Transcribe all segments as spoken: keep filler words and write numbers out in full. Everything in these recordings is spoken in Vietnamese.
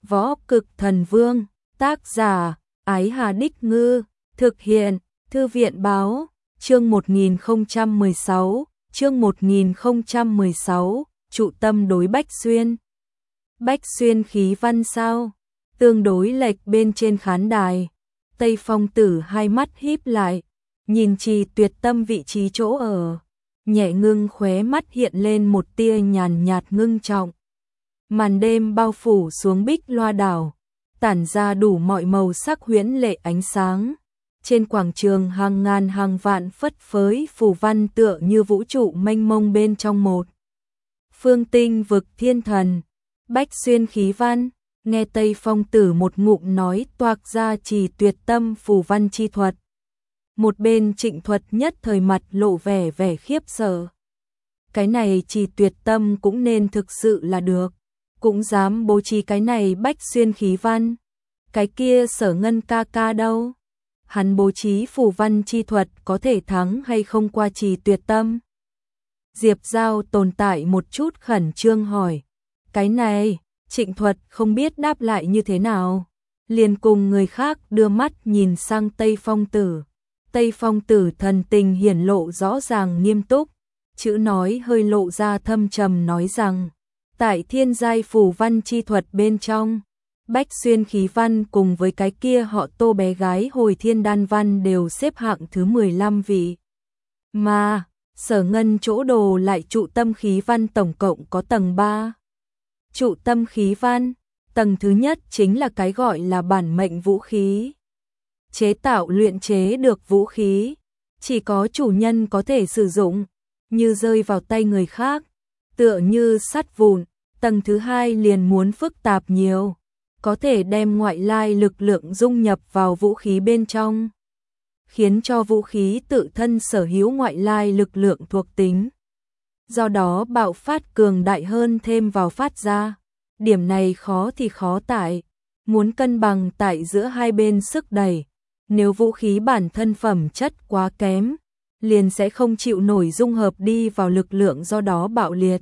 Võ Cực Thần Vương, tác giả, Ái Hà Đích Ngư, thực hiện, Thư viện Báo, chương một nghìn không trăm mười sáu, chương một nghìn không trăm mười sáu, trụ tâm đối Bách Xuyên. Bách Xuyên khí văn sao? Tương đối lệch bên trên khán đài, Tây Phong Tử hai mắt híp lại, nhìn Trì Tuyệt Tâm vị trí chỗ ở, nhẹ ngưng khóe mắt hiện lên một tia nhàn nhạt ngưng trọng. Màn đêm bao phủ xuống Bích Loa đảo, tản ra đủ mọi màu sắc huyễn lệ ánh sáng. Trên quảng trường hàng ngàn hàng vạn phất phới phù văn tựa như vũ trụ mênh mông bên trong một phương tinh vực thiên thần. Bách Xuyên khí văn, nghe Tây Phong Tử một ngụm nói toạc ra Trì Tuyệt Tâm phù văn chi thuật. Một bên Trịnh Thuật nhất thời mặt lộ vẻ vẻ khiếp sợ. Cái này Trì Tuyệt Tâm cũng nên thực sự là được, cũng dám bố trí cái này Bách Xuyên khí văn. Cái kia Sở Ngân ca ca đâu? Hắn bố trí phù văn chi thuật có thể thắng hay không qua Trì Tuyệt Tâm? Diệp Giao tồn tại một chút khẩn trương hỏi. Cái này, Trịnh Thuật không biết đáp lại như thế nào, liền cùng người khác đưa mắt nhìn sang Tây Phong Tử. Tây Phong Tử thần tình hiển lộ rõ ràng nghiêm túc, chữ nói hơi lộ ra thâm trầm nói rằng, tại thiên giai phù văn chi thuật bên trong, Bách Xuyên khí văn cùng với cái kia họ Tô bé gái Hồi Thiên Đan văn đều xếp hạng thứ mười lăm vị. Mà, Sở Ngân chỗ đồ lại trụ tâm khí văn tổng cộng có tầng ba. Trụ tâm khí văn, tầng thứ nhất chính là cái gọi là bản mệnh vũ khí. Chế tạo luyện chế được vũ khí, chỉ có chủ nhân có thể sử dụng, như rơi vào tay người khác, tựa như sắt vụn. Tầng thứ hai liền muốn phức tạp nhiều, có thể đem ngoại lai lực lượng dung nhập vào vũ khí bên trong, khiến cho vũ khí tự thân sở hữu ngoại lai lực lượng thuộc tính. Do đó bạo phát cường đại hơn thêm vào phát ra. Điểm này khó thì khó tại, muốn cân bằng tại giữa hai bên sức đẩy. Nếu vũ khí bản thân phẩm chất quá kém, liền sẽ không chịu nổi dung hợp đi vào lực lượng do đó bạo liệt.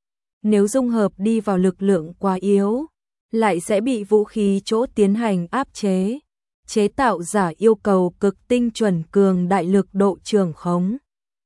Nếu dung hợp đi vào lực lượng quá yếu, lại sẽ bị vũ khí chỗ tiến hành áp chế. Chế tạo giả yêu cầu cực tinh chuẩn cường đại lực độ trường khống.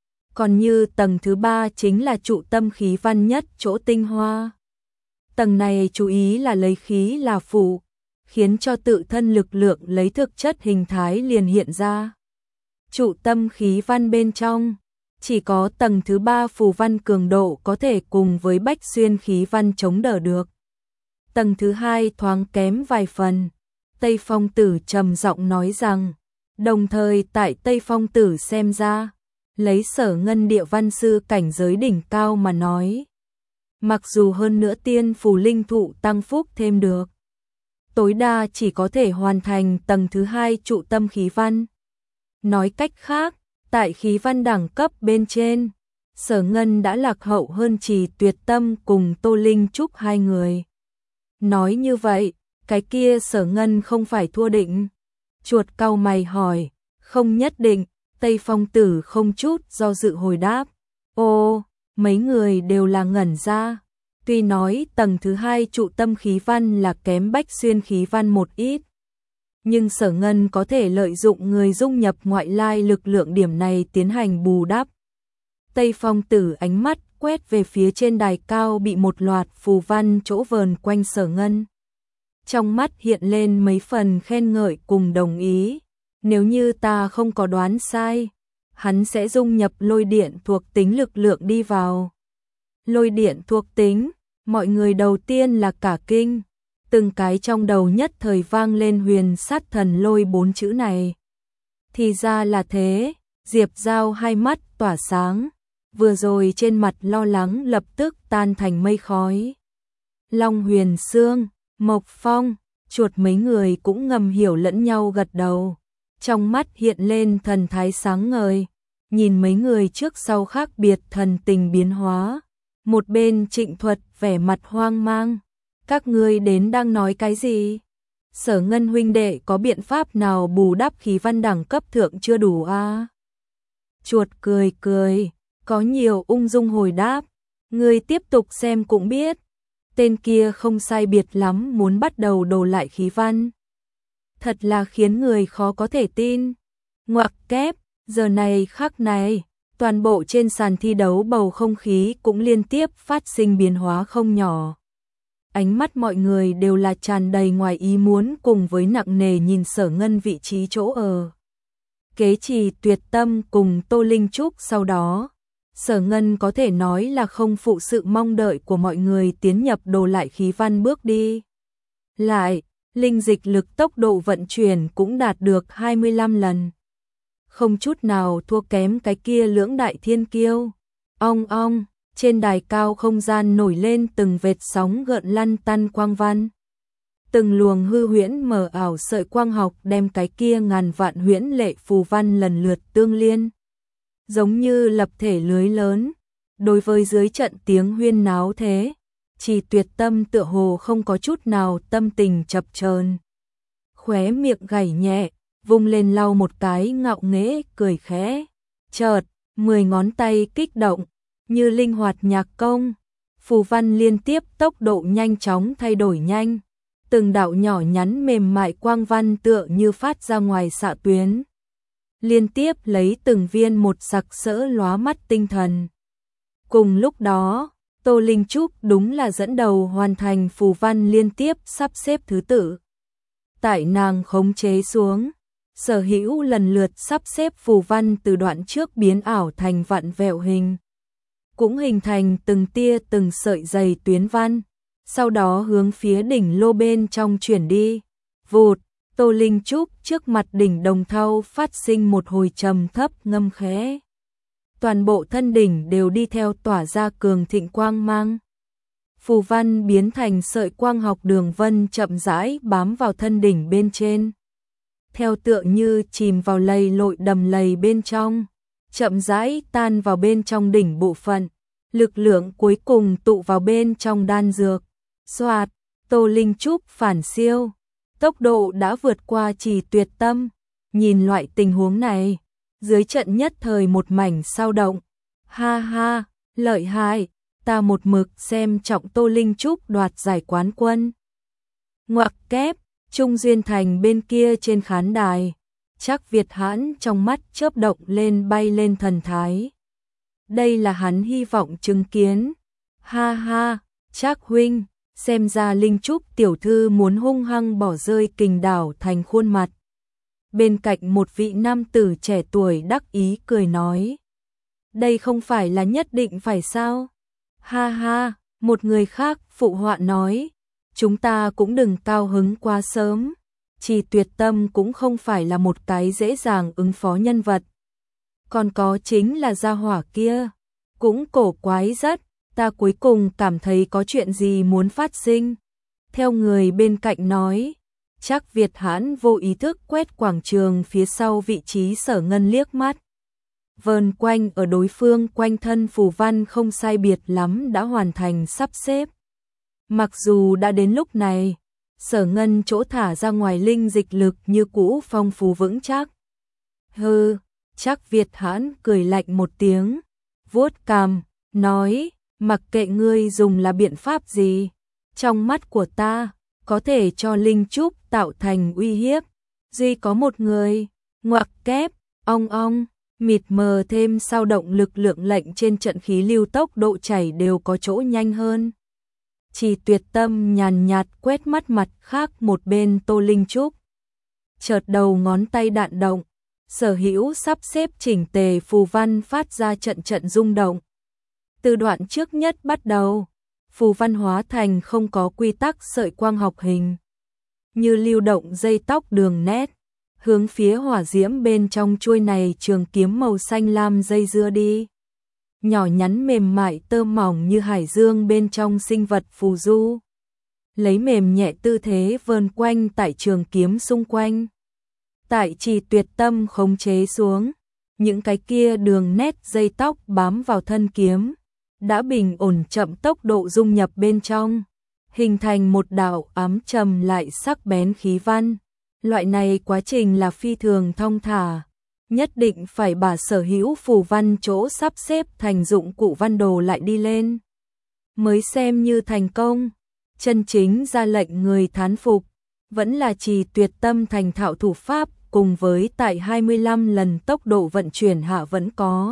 Còn như tầng thứ ba chính là trụ tâm khí văn nhất chỗ tinh hoa. Tầng này chú ý là lấy khí là phụ, khiến cho tự thân lực lượng lấy thực chất hình thái liền hiện ra. Trụ tâm khí văn bên trong, chỉ có tầng thứ ba phù văn cường độ có thể cùng với Bách Xuyên khí văn chống đỡ được. Tầng thứ hai thoáng kém vài phần. Tây Phong Tử trầm giọng nói rằng, đồng thời tại Tây Phong Tử xem ra, lấy Sở Ngân địa văn sư cảnh giới đỉnh cao mà nói, mặc dù hơn nữa tiên phù linh thụ tăng phúc thêm được, tối đa chỉ có thể hoàn thành tầng thứ hai trụ tâm khí văn. Nói cách khác, tại khí văn đẳng cấp bên trên, Sở Ngân đã lạc hậu hơn Trì Tuyệt Tâm cùng Tô Linh Trúc hai người. Nói như vậy, cái kia Sở Ngân không phải thua định. Chuột cau mày hỏi, không nhất định. Tây Phong Tử không chút do dự hồi đáp. Ô, mấy người đều là ngẩn ra. Tuy nói tầng thứ hai trụ tâm khí văn là kém Bách Xuyên khí văn một ít, nhưng Sở Ngân có thể lợi dụng người dung nhập ngoại lai lực lượng điểm này tiến hành bù đắp. Tây Phong Tử ánh mắt quét về phía trên đài cao bị một loạt phù văn chỗ vờn quanh Sở Ngân. Trong mắt hiện lên mấy phần khen ngợi cùng đồng ý. Nếu như ta không có đoán sai, hắn sẽ dung nhập lôi điện thuộc tính lực lượng đi vào. Lôi điện thuộc tính, mọi người đầu tiên là cả kinh. Từng cái trong đầu nhất thời vang lên huyền sát thần lôi bốn chữ này. Thì ra là thế, Diệp Giao hai mắt tỏa sáng. Vừa rồi trên mặt lo lắng lập tức tan thành mây khói. Long Huyền Sương, Mộc Phong, Chuột mấy người cũng ngầm hiểu lẫn nhau gật đầu. Trong mắt hiện lên thần thái sáng ngời, nhìn mấy người trước sau khác biệt thần tình biến hóa. Một bên Trịnh Thuật vẻ mặt hoang mang. Các ngươi đến đang nói cái gì? Sở Ngân huynh đệ có biện pháp nào bù đắp khí văn đẳng cấp thượng chưa đủ a? À? Chuột cười cười, có nhiều ung dung hồi đáp. Ngươi tiếp tục xem cũng biết. tên kia không sai biệt lắm muốn bắt đầu đổ lại khí văn. Thật là khiến người khó có thể tin. Ngoặc kép, giờ này khắc này, toàn bộ trên sàn thi đấu bầu không khí cũng liên tiếp phát sinh biến hóa không nhỏ. Ánh mắt mọi người đều là tràn đầy ngoài ý muốn cùng với nặng nề nhìn Sở Ngân vị trí chỗ ở. Kế Trì Tuyệt Tâm cùng Tô Linh Trúc sau đó, Sở Ngân có thể nói là không phụ sự mong đợi của mọi người tiến nhập đồ lại khí văn bước đi. Lại, linh dịch lực tốc độ vận chuyển cũng đạt được hai mươi lăm lần. Không chút nào thua kém cái kia lưỡng đại thiên kiêu. Ong ong, trên đài cao không gian nổi lên từng vệt sóng gợn lăn tăn quang văn. Từng luồng hư huyễn mờ ảo sợi quang học đem cái kia ngàn vạn huyễn lệ phù văn lần lượt tương liên. Giống như lập thể lưới lớn, đối với dưới trận tiếng huyên náo thế, Trì Tuyệt Tâm tựa hồ không có chút nào tâm tình chập chờn. Khóe miệng gảy nhẹ, vung lên lau một cái ngạo nghễ cười khẽ. Chợt, mười ngón tay kích động, như linh hoạt nhạc công, phù văn liên tiếp tốc độ nhanh chóng thay đổi nhanh. Từng đạo nhỏ nhắn mềm mại quang văn tựa như phát ra ngoài xạ tuyến. Liên tiếp lấy từng viên một sặc sỡ lóa mắt tinh thần. Cùng lúc đó, Tô Linh Trúc đúng là dẫn đầu hoàn thành phù văn liên tiếp sắp xếp thứ tự. Tại nàng khống chế xuống, Sở Hữu lần lượt sắp xếp phù văn từ đoạn trước biến ảo thành vặn vẹo hình. Cũng hình thành từng tia từng sợi dày tuyến văn, sau đó hướng phía đỉnh lô bên trong chuyển đi. Vụt, Tô Linh Trúc trước mặt đỉnh đồng thau phát sinh một hồi trầm thấp ngâm khẽ. Toàn bộ thân đỉnh đều đi theo tỏa ra cường thịnh quang mang. Phù văn biến thành sợi quang học đường vân chậm rãi bám vào thân đỉnh bên trên. Theo tựa như chìm vào lầy lội đầm lầy bên trong, chậm rãi tan vào bên trong đỉnh bộ phận. Lực lượng cuối cùng tụ vào bên trong đan dược. Xoạt, Tô Linh Trúc phản siêu. Tốc độ đã vượt qua Trì Tuyệt Tâm. Nhìn loại tình huống này, dưới trận nhất thời một mảnh sao động. Ha ha, lợi hại, ta một mực xem trọng Tô Linh Trúc đoạt giải quán quân. Ngoặc kép, Trung Duyên Thành bên kia trên khán đài, Trác Việt Hãn trong mắt chớp động lên bay lên thần thái. Đây là hắn hy vọng chứng kiến. Ha ha, Trác huynh, xem ra Linh Trúc tiểu thư muốn hung hăng bỏ rơi Kình Đảo Thành khuôn mặt. Bên cạnh một vị nam tử trẻ tuổi đắc ý cười nói. Đây không phải là nhất định phải sao? Ha ha, một người khác phụ họa nói. Chúng ta cũng đừng cao hứng quá sớm. Trì Tuyệt Tâm cũng không phải là một cái dễ dàng ứng phó nhân vật. Còn có chính là gia hỏa kia. Cũng cổ quái rất, ta cuối cùng cảm thấy có chuyện gì muốn phát sinh. Theo người bên cạnh nói, Trác Việt Hãn vô ý thức quét quảng trường phía sau vị trí Sở Ngân liếc mắt. Vờn quanh ở đối phương quanh thân phù văn không sai biệt lắm đã hoàn thành sắp xếp. Mặc dù đã đến lúc này, Sở Ngân chỗ thả ra ngoài linh dịch lực như cũ phong phú vững chắc. Hừ, Trác Việt Hãn cười lạnh một tiếng, vuốt cằm, nói, mặc kệ ngươi dùng là biện pháp gì, trong mắt của ta, có thể cho Linh Trúc tạo thành uy hiếp, duy có một người, ngoặc kép, ong ong, mịt mờ thêm sao động lực lượng lệnh trên trận khí lưu tốc độ chảy đều có chỗ nhanh hơn. Trì Tuyệt Tâm nhàn nhạt quét mắt mặt khác một bên Tô Linh Trúc. Chợt đầu ngón tay đạn động, Sở Hữu sắp xếp chỉnh tề phù văn phát ra trận trận rung động. Từ đoạn trước nhất bắt đầu, phù văn hóa thành không có quy tắc sợi quang học hình, như lưu động dây tóc đường nét, hướng phía hỏa diễm bên trong chuôi này trường kiếm màu xanh lam dây dưa đi. Nhỏ nhắn mềm mại tơ mỏng như hải dương bên trong sinh vật phù du. Lấy mềm nhẹ tư thế vờn quanh tại trường kiếm xung quanh. Tại Trì Tuyệt Tâm khống chế xuống, những cái kia đường nét dây tóc bám vào thân kiếm, đã bình ổn chậm tốc độ dung nhập bên trong, hình thành một đạo ám trầm lại sắc bén khí văn. Loại này quá trình là phi thường thong thả, nhất định phải bà Sở Hữu phù văn chỗ sắp xếp thành dụng cụ văn đồ lại đi lên, mới xem như thành công. chân chính ra lệnh người thán phục, vẫn là Trì Tuyệt Tâm thành thạo thủ pháp, cùng với tại hai mươi lăm lần tốc độ vận chuyển hạ vẫn có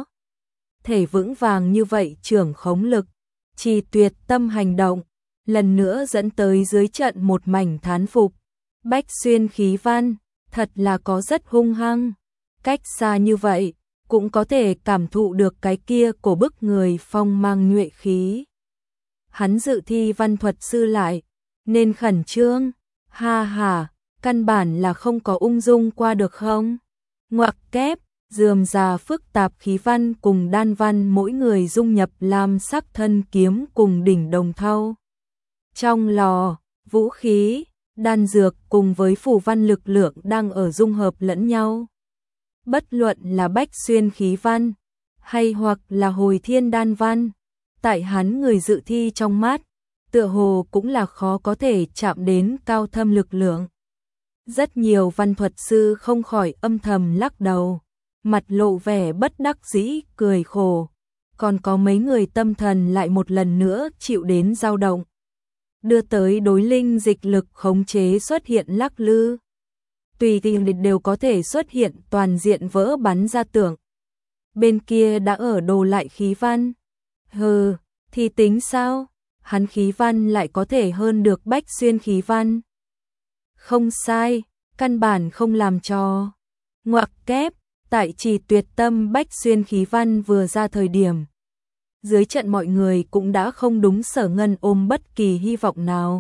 thể vững vàng như vậy trưởng khống lực. Trì Tuyệt Tâm hành động, lần nữa dẫn tới dưới trận một mảnh thán phục. Bách xuyên khí văn, thật là có rất hung hăng. Cách xa như vậy, cũng có thể cảm thụ được cái kia của bức người phong mang nhuệ khí. Hắn dự thi văn thuật sư lại, nên khẩn trương. Ha ha, căn bản là không có ung dung qua được không? Ngoặc kép, rườm rà phức tạp khí văn cùng đan văn mỗi người dung nhập làm sắc thân kiếm cùng đỉnh đồng thau. Trong lò, vũ khí, đan dược cùng với phù văn lực lượng đang ở dung hợp lẫn nhau. Bất luận là bách xuyên khí văn, hay hoặc là hồi thiên đan văn, tại hắn người dự thi trong mắt, tựa hồ cũng là khó có thể chạm đến cao thâm lực lượng. Rất nhiều văn thuật sư không khỏi âm thầm lắc đầu, mặt lộ vẻ bất đắc dĩ, cười khổ. Còn có mấy người tâm thần lại một lần nữa chịu đến dao động, đưa tới đối linh dịch lực khống chế xuất hiện lắc lư. Tùy tiện đều có thể xuất hiện toàn diện vỡ bắn ra tưởng. Bên kia đã ở đồ lại khí văn. Hừ, thì tính sao? Hắn khí văn lại có thể hơn được bách xuyên khí văn. Không sai, căn bản không làm cho. Ngoặc kép, tại Trì Tuyệt Tâm bách xuyên khí văn vừa ra thời điểm. Dưới trận mọi người cũng đã không đúng Sở Ngân ôm bất kỳ hy vọng nào.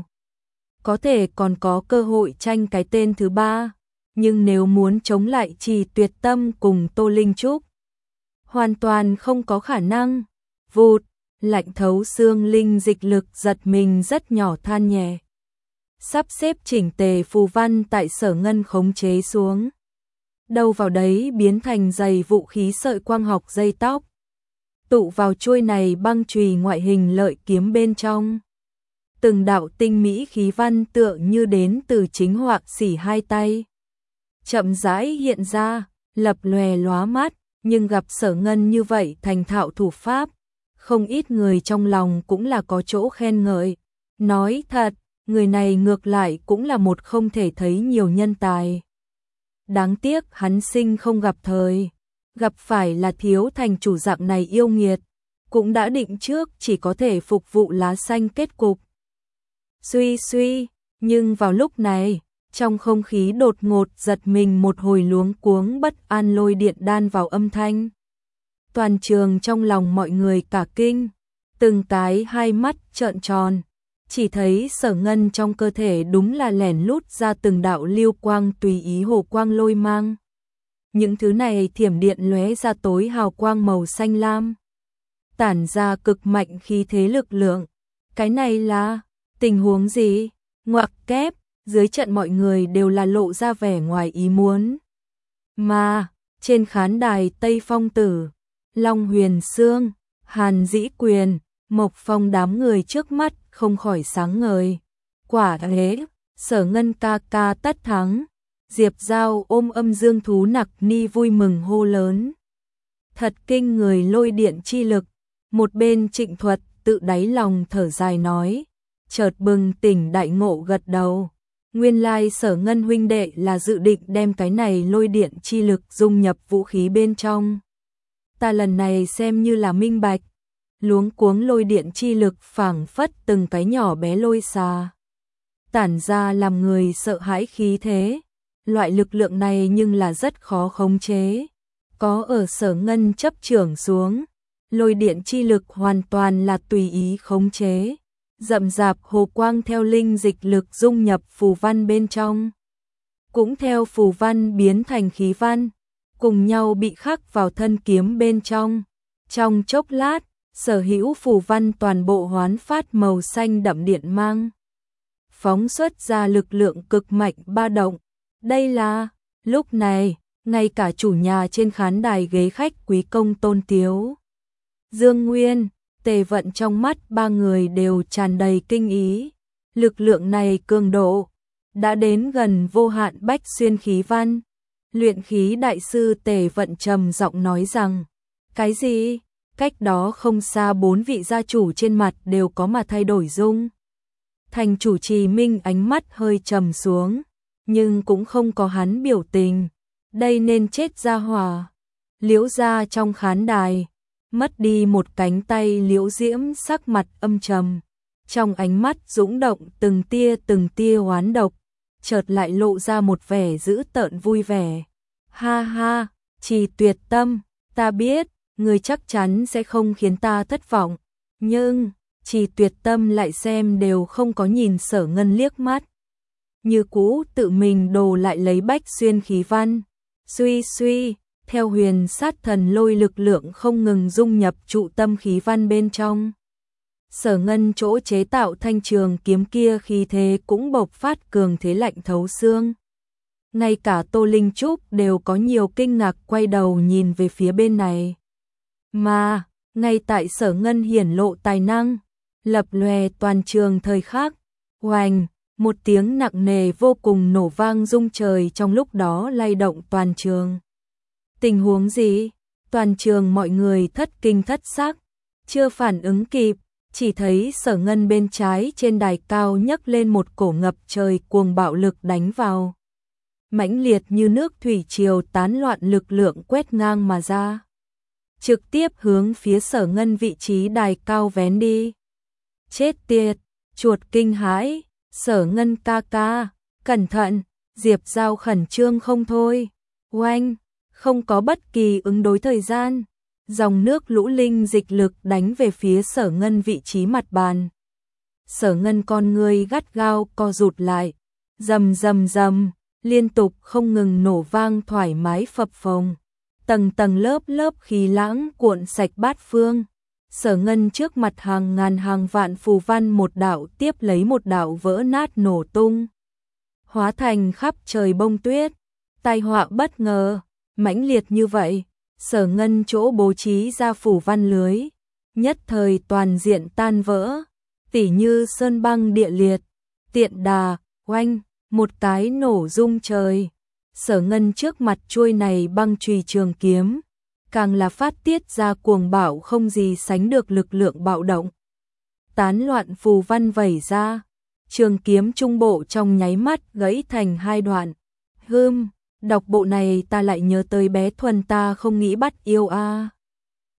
Có thể còn có cơ hội tranh cái tên thứ ba, nhưng nếu muốn chống lại Trì Tuyệt Tâm cùng Tô Linh Trúc, hoàn toàn không có khả năng. Vụt, lạnh thấu xương linh dịch lực giật mình rất nhỏ than nhẹ. Sắp xếp chỉnh tề phù văn tại Sở Ngân khống chế xuống. Đâu vào đấy biến thành dày vũ khí sợi quang học dây tóc. Tụ vào chuôi này băng chùy ngoại hình lợi kiếm bên trong. Từng đạo tinh mỹ khí văn tựa như đến từ chính họa sĩ hai tay. Chậm rãi hiện ra, lập lòe lóa mắt, nhưng gặp Sở Ngân như vậy thành thạo thủ pháp, không ít người trong lòng cũng là có chỗ khen ngợi. Nói thật, người này ngược lại cũng là một không thể thấy nhiều nhân tài. Đáng tiếc hắn sinh không gặp thời, gặp phải là thiếu thành chủ dạng này yêu nghiệt, cũng đã định trước chỉ có thể phục vụ lá xanh kết cục. Suy suy, nhưng vào lúc này, trong không khí đột ngột giật mình một hồi luống cuống bất an lôi điện đan vào âm thanh. Toàn trường trong lòng mọi người cả kinh, từng cái hai mắt trợn tròn, chỉ thấy Sở Ngân trong cơ thể đúng là lẻn lút ra từng đạo lưu quang tùy ý hồ quang lôi mang. Những thứ này thiểm điện lóe ra tối hào quang màu xanh lam, tản ra cực mạnh khí thế lực lượng. Cái này là tình huống gì? Ngoặc kép, dưới trận mọi người đều là lộ ra vẻ ngoài ý muốn. Mà, trên khán đài Tây Phong Tử, Long Huyền Sương, Hàn Dĩ Quyền, Mộc Phong đám người trước mắt không khỏi sáng ngời. Quả thế, Sở Ngân ca ca tất thắng. Diệp Giao ôm âm dương thú nặc ni vui mừng hô lớn. Thật kinh người lôi điện chi lực. Một bên Trịnh Thuật tự đáy lòng thở dài nói. Chợt bừng tỉnh đại ngộ gật đầu. Nguyên lai Sở Ngân huynh đệ là dự định đem cái này lôi điện chi lực dung nhập vũ khí bên trong. Ta lần này xem như là minh bạch. Luống cuống lôi điện chi lực phảng phất từng cái nhỏ bé lôi xà, tản ra làm người sợ hãi khí thế. Loại lực lượng này nhưng là rất khó khống chế. Có ở Sở Ngân chấp trưởng xuống, lôi điện chi lực hoàn toàn là tùy ý khống chế. Rậm rạp hồ quang theo linh dịch lực dung nhập phù văn bên trong, cũng theo phù văn biến thành khí văn, cùng nhau bị khắc vào thân kiếm bên trong. Trong chốc lát, sở hữu phù văn toàn bộ hoán phát màu xanh đậm điện mang, phóng xuất ra lực lượng cực mạnh ba động. Đây là, lúc này, ngay cả chủ nhà trên khán đài ghế khách quý công Tôn Tiếu, Dương Nguyên, Tề Vận trong mắt ba người đều tràn đầy kinh ý. Lực lượng này cường độ đã đến gần vô hạn bách xuyên khí văn. Luyện khí đại sư Tề Vận trầm giọng nói rằng, cái gì? Cách đó không xa bốn vị gia chủ trên mặt đều có mà thay đổi dung. Thành chủ Trì Minh ánh mắt hơi trầm xuống, nhưng cũng không có hắn biểu tình. Đây nên chết ra hỏa. Liễu gia trong khán đài, mất đi một cánh tay Liễu Diễm sắc mặt âm trầm. Trong ánh mắt dũng động từng tia từng tia oán độc, chợt lại lộ ra một vẻ dữ tợn vui vẻ. Ha ha, Trì Tuyệt Tâm, ta biết, ngươi chắc chắn sẽ không khiến ta thất vọng. Nhưng, Trì Tuyệt Tâm lại xem đều không có nhìn Sở Ngân liếc mắt. Như cũ tự mình đồ lại lấy bách xuyên khí văn. Suy suy, theo huyền sát thần lôi lực lượng không ngừng dung nhập trụ tâm khí văn bên trong. Sở Ngân chỗ chế tạo thanh trường kiếm kia khi thế cũng bộc phát cường thế lạnh thấu xương. Ngay cả Tô Linh Trúc đều có nhiều kinh ngạc quay đầu nhìn về phía bên này. Mà, ngay tại Sở Ngân hiển lộ tài năng, lập lòe toàn trường thời khắc, oành, một tiếng nặng nề vô cùng nổ vang rung trời trong lúc đó lay động toàn trường. Tình huống gì? Toàn trường mọi người thất kinh thất sắc, chưa phản ứng kịp, chỉ thấy Sở Ngân bên trái trên đài cao nhấc lên một cổ ngập trời cuồng bạo lực đánh vào. Mãnh liệt như nước thủy triều tán loạn lực lượng quét ngang mà ra, trực tiếp hướng phía Sở Ngân vị trí đài cao vén đi. Chết tiệt, chuột kinh hãi, Sở Ngân ca ca, cẩn thận, Diệp Giao khẩn trương không thôi. Oanh, không có bất kỳ ứng đối thời gian, dòng nước lũ linh dịch lực đánh về phía Sở Ngân vị trí mặt bàn. Sở Ngân con người gắt gao co rụt lại, rầm rầm rầm, liên tục không ngừng nổ vang thoải mái phập phồng. Tầng tầng lớp lớp khí lãng cuộn sạch bát phương. Sở Ngân trước mặt hàng ngàn hàng vạn phù văn một đạo tiếp lấy một đạo vỡ nát nổ tung, hóa thành khắp trời bông tuyết. Tai họa bất ngờ, mãnh liệt như vậy, Sở Ngân chỗ bố trí ra phù văn lưới, nhất thời toàn diện tan vỡ, tỉ như sơn băng địa liệt, tiện đà, oanh, một cái nổ rung trời. Sở Ngân trước mặt chuôi này băng chùy trường kiếm, càng là phát tiết ra cuồng bạo không gì sánh được lực lượng bạo động. Tán loạn phù văn vẩy ra, trường kiếm trung bộ trong nháy mắt gãy thành hai đoạn. Hừm, đọc bộ này ta lại nhớ tới bé Thuần ta không nghĩ bắt yêu a. À.